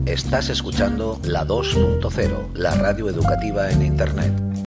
Estás escuchando la 2.0, la radio educativa en Internet.